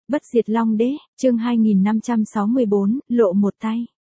Bất diệt Long Đế, chương 2564, lộ một tay.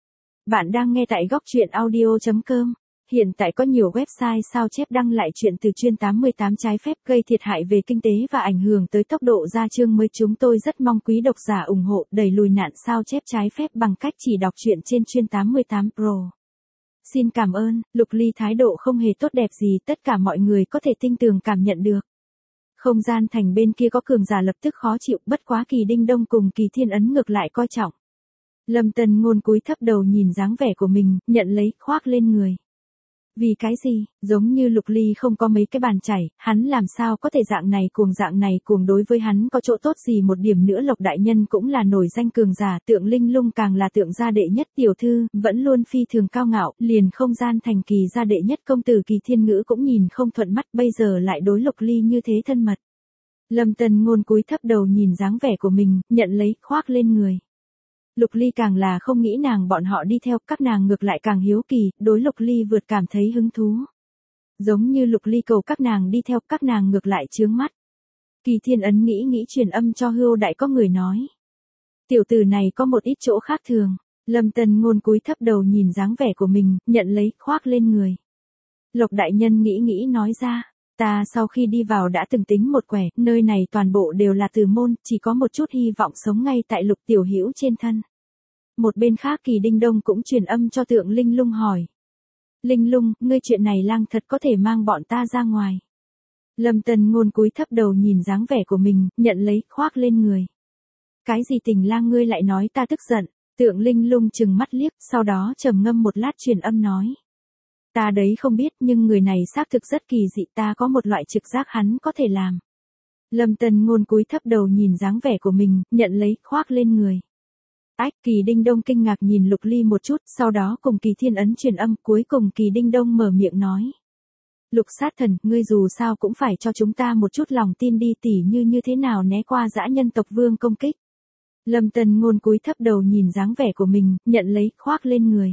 Bạn đang nghe tại góc truyện audio.com. Hiện tại có nhiều website sao chép đăng lại chuyện từ chuyên 88 trái phép gây thiệt hại về kinh tế và ảnh hưởng tới tốc độ ra chương mới. Chúng tôi rất mong quý độc giả ủng hộ đẩy lùi nạn sao chép trái phép bằng cách chỉ đọc truyện trên chuyên 88 Pro. Xin cảm ơn. Lục Ly thái độ không hề tốt đẹp gì, tất cả mọi người có thể tinh tường cảm nhận được. Không gian thành bên kia có cường giả lập tức khó chịu, bất quá Kỳ Đinh Đông cùng Kỳ Thiên Ấn ngược lại coi trọng. Lâm Tân Ngôn cúi thấp đầu nhìn dáng vẻ của mình, nhận lấy, khoác lên người. Vì cái gì, giống như Lục Ly không có mấy cái bàn chảy, hắn làm sao có thể dạng này cuồng đối với hắn có chỗ tốt gì. Một điểm nữa, Lộc đại nhân cũng là nổi danh cường giả, Tượng Linh Lung càng là Tượng gia đệ nhất tiểu thư, vẫn luôn phi thường cao ngạo, liền không gian thành Kỳ gia đệ nhất công tử Kỳ Thiên Ngữ cũng nhìn không thuận mắt, bây giờ lại đối Lục Ly như thế thân mật. Lâm Tân Ngôn cúi thấp đầu nhìn dáng vẻ của mình, nhận lấy, khoác lên người. Lục Ly càng là không nghĩ bọn họ đi theo, các nàng ngược lại càng hiếu kỳ, đối Lục Ly vượt cảm thấy hứng thú. Giống như Lục Ly cầu các nàng đi theo, các nàng ngược lại chướng mắt. Kỳ Thiên Ấn nghĩ truyền âm cho Hưu Đại, có người nói. Tiểu tử này có một ít chỗ khác thường. Lâm Tân Ngôn cúi thấp đầu nhìn dáng vẻ của mình, nhận lấy, khoác lên người. Lộc đại nhân nghĩ nói ra. Ta sau khi đi vào đã từng tính một quẻ, nơi này toàn bộ đều là từ môn, chỉ có một chút hy vọng sống ngay tại Lục tiểu hữu trên thân. Một bên khác Kỳ Đinh Đông cũng truyền âm cho Tượng Linh Lung hỏi. Linh Lung, ngươi chuyện này lang thật có thể mang bọn ta ra ngoài. Lâm Tân Ngôn cúi thấp đầu nhìn dáng vẻ của mình, nhận lấy, khoác lên người. Cái gì tình lang, ngươi lại nói ta tức giận. Tượng Linh Lung trừng mắt liếc, sau đó trầm ngâm một lát truyền âm nói. Ta đấy không biết, nhưng người này xác thực rất kỳ dị, ta có một loại trực giác hắn có thể làm. Lâm Tân Ngôn cúi thấp đầu nhìn dáng vẻ của mình, nhận lấy, khoác lên người. Ách, Kỳ Đinh Đông kinh ngạc nhìn Lục Ly một chút, sau đó cùng Kỳ Thiên Ấn truyền âm, cuối cùng Kỳ Đinh Đông mở miệng nói. Lục sát thần, ngươi dù sao cũng phải cho chúng ta một chút lòng tin đi, tỉ như thế nào né qua dã nhân tộc vương công kích. Lâm Tân Ngôn cúi thấp đầu nhìn dáng vẻ của mình, nhận lấy, khoác lên người.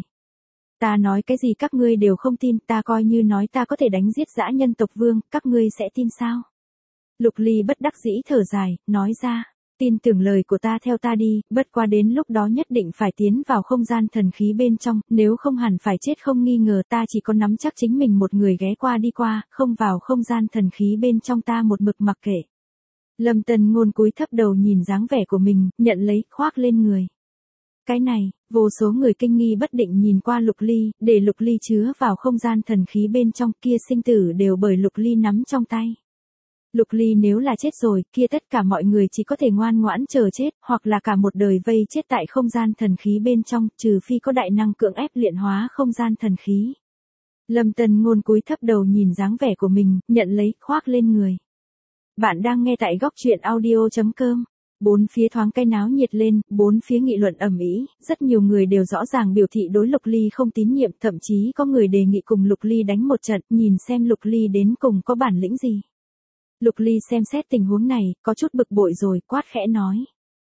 Ta nói cái gì các ngươi đều không tin, ta coi như nói ta có thể đánh giết dã nhân tộc vương, các ngươi sẽ tin sao? Lục Ly bất đắc dĩ thở dài, nói ra, tin tưởng lời của ta, theo ta đi, bất qua đến lúc đó nhất định phải tiến vào không gian thần khí bên trong, nếu không hẳn phải chết không nghi ngờ. Ta chỉ có nắm chắc chính mình một người ghé qua đi qua, không vào không gian thần khí bên trong ta một mực mặc kệ. Lâm Tân Ngôn cúi thấp đầu nhìn dáng vẻ của mình, nhận lấy, khoác lên người. Cái này, vô số người kinh nghi bất định nhìn qua Lục Ly, để Lục Ly chứa vào không gian thần khí bên trong, kia sinh tử đều bởi Lục Ly nắm trong tay. Lục Ly nếu là chết rồi, kia tất cả mọi người chỉ có thể ngoan ngoãn chờ chết, hoặc là cả một đời vây chết tại không gian thần khí bên trong, trừ phi có đại năng cưỡng ép luyện hóa không gian thần khí. Lâm Tân Ngôn cúi thấp đầu nhìn dáng vẻ của mình, nhận lấy, khoác lên người. Bạn đang nghe tại góc truyện audio.com. Bốn phía thoáng cái náo nhiệt lên, bốn phía nghị luận ầm ĩ, rất nhiều người đều rõ ràng biểu thị đối Lục Ly không tín nhiệm, thậm chí có người đề nghị cùng Lục Ly đánh một trận, nhìn xem Lục Ly đến cùng có bản lĩnh gì. Lục Ly xem xét tình huống này, có chút bực bội rồi, quát khẽ nói.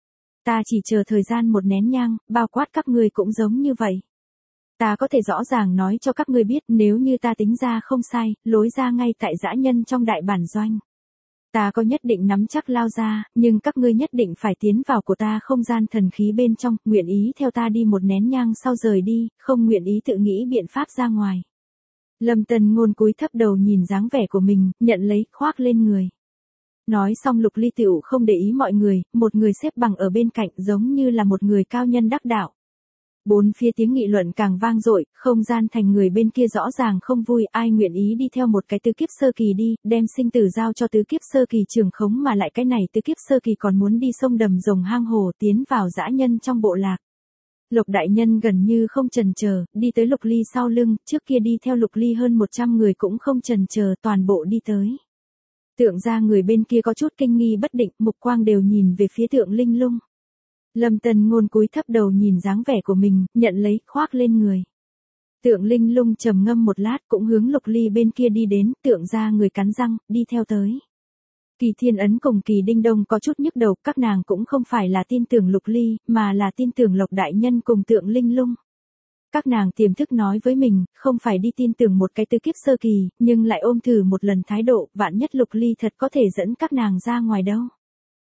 Ta chỉ chờ thời gian một nén nhang, bao quát các ngươi cũng giống như vậy. Ta có thể rõ ràng nói cho các ngươi biết, nếu như ta tính ra không sai, lối ra ngay tại dã nhân trong đại bản doanh. Ta có nhất định nắm chắc lao ra, nhưng các ngươi nhất định phải tiến vào của ta không gian thần khí bên trong, nguyện ý theo ta đi một nén nhang sau rời đi, không nguyện ý tự nghĩ biện pháp ra ngoài. Lâm Tân Ngôn cúi thấp đầu nhìn dáng vẻ của mình, nhận lấy, khoác lên người. Nói xong Lục Ly tựu không để ý mọi người, một người xếp bằng ở bên cạnh giống như là một người cao nhân đắc đạo. Bốn phía tiếng nghị luận càng vang dội, không gian thành người bên kia rõ ràng không vui, ai nguyện ý đi theo một cái tứ kiếp sơ kỳ đi, đem sinh tử giao cho tứ kiếp sơ kỳ trưởng khống, mà lại cái này tứ kiếp sơ kỳ còn muốn đi sông đầm rồng hang hồ, tiến vào dã nhân trong bộ lạc. Lộc đại nhân gần như không chần chờ, đi tới Lục Ly sau lưng, trước kia đi theo Lục Ly hơn 100 người cũng không chần chờ, toàn bộ đi tới. Tượng ra người bên kia có chút kinh nghi bất định, mục quang đều nhìn về phía Tượng Linh Lung. Lâm Tân Ngôn cúi thấp đầu nhìn dáng vẻ của mình, nhận lấy, khoác lên người. Tượng Linh Lung trầm ngâm một lát cũng hướng Lục Ly bên kia đi đến, tượng ra người cắn răng, đi theo tới. Kỳ Thiên Ấn cùng Kỳ Đinh Đông có chút nhức đầu, các nàng cũng không phải là tin tưởng Lục Ly, mà là tin tưởng Lộc đại nhân cùng Tượng Linh Lung. Các nàng tiềm thức nói với mình, không phải đi tin tưởng một cái tứ kiếp sơ kỳ, nhưng lại ôm thử một lần thái độ, vạn nhất Lục Ly thật có thể dẫn các nàng ra ngoài đâu.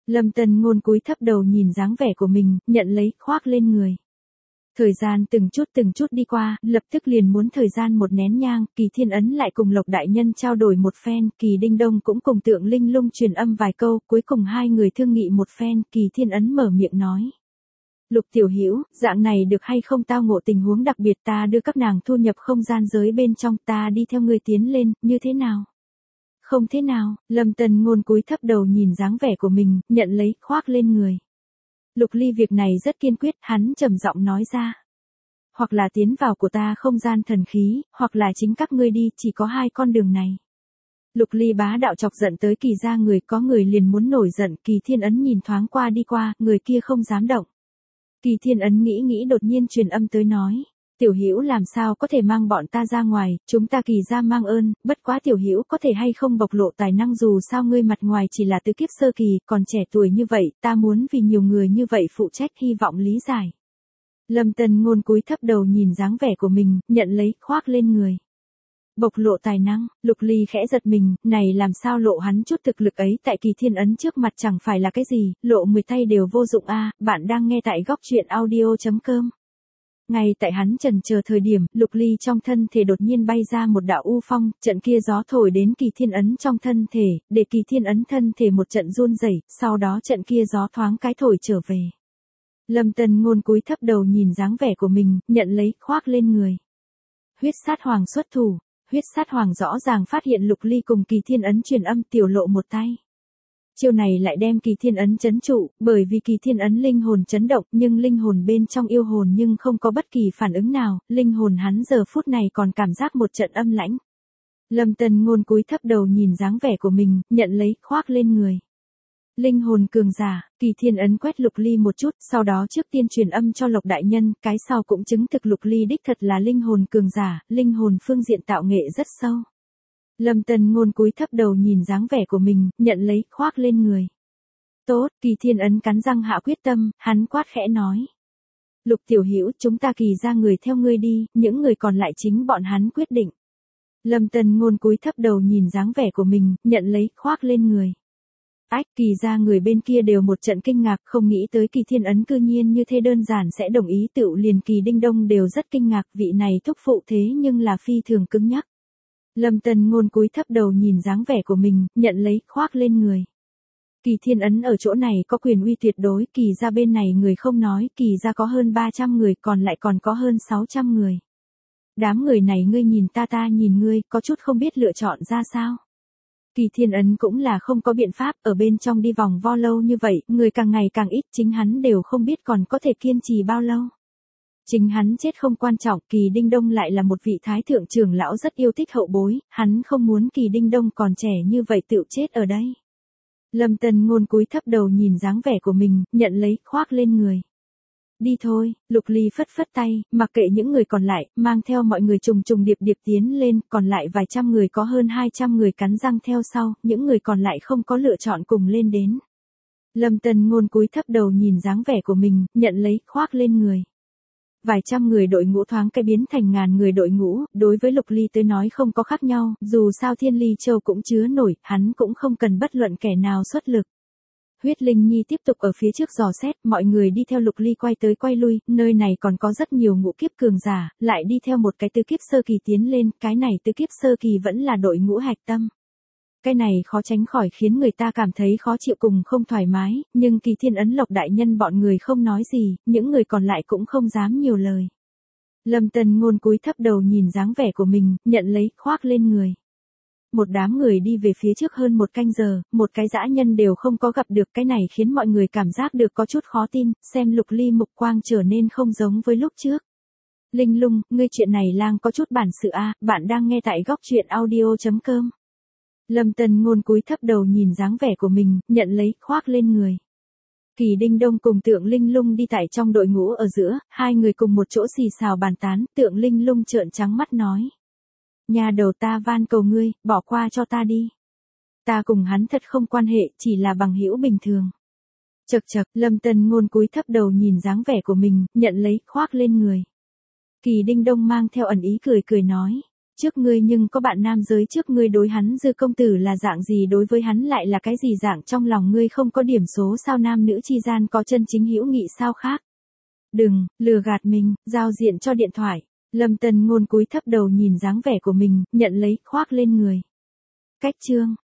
Lâm Tân Ngôn cúi thấp đầu nhìn dáng vẻ của mình, nhận lấy, khoác lên người. Thời gian từng chút đi qua, lập tức liền muốn thời gian một nén nhang, Kỳ Thiên Ấn lại cùng Lộc Đại Nhân trao đổi một phen, Kỳ Đinh Đông cũng cùng Tượng Linh Lung truyền âm vài câu, cuối cùng hai người thương nghị một phen, Kỳ Thiên Ấn mở miệng nói. Lục tiểu hữu, dạng này được hay không, tao ngộ tình huống đặc biệt, ta đưa các nàng thu nhập không gian giới bên trong, ta đi theo ngươi tiến lên, như thế nào? Không thế nào, Lâm Tân Ngôn cúi thấp đầu nhìn dáng vẻ của mình, nhận lấy, khoác lên người. Lục Ly việc này rất kiên quyết, hắn trầm giọng nói ra. Hoặc là tiến vào của ta không gian thần khí, hoặc là chính các ngươi đi, chỉ có hai con đường này. Lục Ly bá đạo chọc giận tới Kỳ gia người, có người liền muốn nổi giận, Kỳ Thiên Ấn nhìn thoáng qua đi qua, người kia không dám động. Kỳ Thiên Ấn nghĩ đột nhiên truyền âm tới nói. Tiểu Hữu làm sao có thể mang bọn ta ra ngoài, chúng ta Kỳ gia mang ơn, bất quá Tiểu Hữu có thể hay không bộc lộ tài năng, dù sao ngươi mặt ngoài chỉ là tứ kiếp sơ kỳ, còn trẻ tuổi như vậy, ta muốn vì nhiều người như vậy phụ trách, hy vọng lý giải. Lâm Tân Ngôn cúi thấp đầu nhìn dáng vẻ của mình, nhận lấy, khoác lên người. Bộc lộ tài năng, Lục Ly khẽ giật mình, này làm sao lộ hắn chút thực lực ấy, tại Kỳ Thiên Ấn trước mặt chẳng phải là cái gì, lộ 10 tay đều vô dụng a. Bạn đang nghe tại góc truyện audio.com. Ngay tại hắn chần chờ thời điểm, Lục Ly trong thân thể đột nhiên bay ra một đạo u phong, trận kia gió thổi đến Kỳ Thiên Ấn trong thân thể, để Kỳ Thiên Ấn thân thể một trận run rẩy, sau đó trận kia gió thoáng cái thổi trở về. Lâm Tân Ngôn cúi thấp đầu nhìn dáng vẻ của mình, nhận lấy, khoác lên người. Huyết sát hoàng xuất thủ, huyết sát hoàng rõ ràng phát hiện Lục Ly cùng Kỳ Thiên Ấn truyền âm, tiểu lộ một tay. Chiêu này lại đem Kỳ Thiên Ấn trấn trụ, bởi vì Kỳ Thiên Ấn linh hồn chấn động, nhưng linh hồn bên trong yêu hồn nhưng không có bất kỳ phản ứng nào, linh hồn hắn giờ phút này còn cảm giác một trận âm lãnh. Lâm Tân Ngôn cúi thấp đầu nhìn dáng vẻ của mình, nhận lấy, khoác lên người. Linh hồn cường giả, Kỳ Thiên Ấn quét Lục Ly một chút, sau đó trước tiên truyền âm cho Lộc Đại Nhân, cái sau cũng chứng thực Lục Ly đích thật là linh hồn cường giả, linh hồn phương diện tạo nghệ rất sâu. Lâm Tân Ngôn cúi thấp đầu nhìn dáng vẻ của mình, nhận lấy, khoác lên người. Tốt, Kỳ Thiên Ấn cắn răng hạ quyết tâm, hắn quát khẽ nói. Lục tiểu hữu, chúng ta Kỳ gia người theo ngươi đi, những người còn lại chính bọn hắn quyết định. Lâm Tân Ngôn cúi thấp đầu nhìn dáng vẻ của mình, nhận lấy, khoác lên người. Ách, Kỳ gia người bên kia đều một trận kinh ngạc, không nghĩ tới Kỳ Thiên Ấn cư nhiên như thế đơn giản sẽ đồng ý, tựu liền Kỳ Đinh Đông đều rất kinh ngạc, vị này thúc phụ thế nhưng là phi thường cứng nhắc. Lâm Tân Ngôn cúi thấp đầu nhìn dáng vẻ của mình, nhận lấy, khoác lên người. Kỳ Thiên Ấn ở chỗ này có quyền uy tuyệt đối, Kỳ gia bên này người không nói, Kỳ gia có hơn 300 người, còn lại còn có hơn 600 người. Đám người này ngươi nhìn ta nhìn ngươi, có chút không biết lựa chọn ra sao. Kỳ Thiên Ấn cũng là không có biện pháp, ở bên trong đi vòng vo lâu như vậy, người càng ngày càng ít, chính hắn đều không biết còn có thể kiên trì bao lâu. Chính hắn chết không quan trọng, Kỳ Đinh Đông lại là một vị thái thượng trưởng lão rất yêu thích hậu bối, hắn không muốn Kỳ Đinh Đông còn trẻ như vậy tự chết ở đây. Lâm Tân Ngôn cúi thấp đầu nhìn dáng vẻ của mình, nhận lấy, khoác lên người. Đi thôi, Lục Ly phất phất tay, mặc kệ những người còn lại, mang theo mọi người trùng điệp tiến lên, còn lại vài trăm người có hơn 200 người cắn răng theo sau, những người còn lại không có lựa chọn cùng lên đến. Lâm Tân Ngôn cúi thấp đầu nhìn dáng vẻ của mình, nhận lấy, khoác lên người. Vài trăm người đội ngũ thoáng cái biến thành ngàn người đội ngũ, đối với Lục Ly tới nói không có khác nhau, dù sao Thiên Ly Châu cũng chứa nổi, hắn cũng không cần bất luận kẻ nào xuất lực. Huyết Linh Nhi tiếp tục ở phía trước dò xét, mọi người đi theo Lục Ly quay tới quay lui, nơi này còn có rất nhiều ngũ kiếp cường giả, lại đi theo một cái tứ kiếp sơ kỳ tiến lên, cái này tứ kiếp sơ kỳ vẫn là đội ngũ hạch tâm. Cái này khó tránh khỏi khiến người ta cảm thấy khó chịu cùng không thoải mái, nhưng Kỳ Thiên Ấn Lộc Đại Nhân bọn người không nói gì, những người còn lại cũng không dám nhiều lời. Lâm Tân Ngôn cúi thấp đầu nhìn dáng vẻ của mình, nhận lấy, khoác lên người. Một đám người đi về phía trước hơn một canh giờ, một cái dã nhân đều không có gặp được, cái này khiến mọi người cảm giác được có chút khó tin, xem Lục Ly mục quang trở nên không giống với lúc trước. Linh Lung, ngươi chuyện này lang có chút bản sự a, bạn đang nghe tại góc truyện audio.com. Lâm Tân Ngôn cúi thấp đầu nhìn dáng vẻ của mình, nhận lấy, khoác lên người. Kỳ Đinh Đông cùng Tượng Linh Lung đi tại trong đội ngũ ở giữa, hai người cùng một chỗ xì xào bàn tán, Tượng Linh Lung trợn trắng mắt nói. Nhà đầu ta van cầu ngươi, bỏ qua cho ta đi. Ta cùng hắn thật không quan hệ, chỉ là bằng hữu bình thường. Chậc chậc, Lâm Tân Ngôn cúi thấp đầu nhìn dáng vẻ của mình, nhận lấy, khoác lên người. Kỳ Đinh Đông mang theo ẩn ý cười nói. trước ngươi nhưng có bạn nam giới, trước ngươi đối hắn Dư công tử là dạng gì, đối với hắn lại là cái gì dạng, trong lòng ngươi không có điểm số sao, nam nữ chi gian có chân chính hữu nghị sao khác. Đừng, lừa gạt mình, giao diện cho điện thoại. Lâm Tân Ngôn cúi thấp đầu nhìn dáng vẻ của mình, nhận lấy, khoác lên người. Cách chương.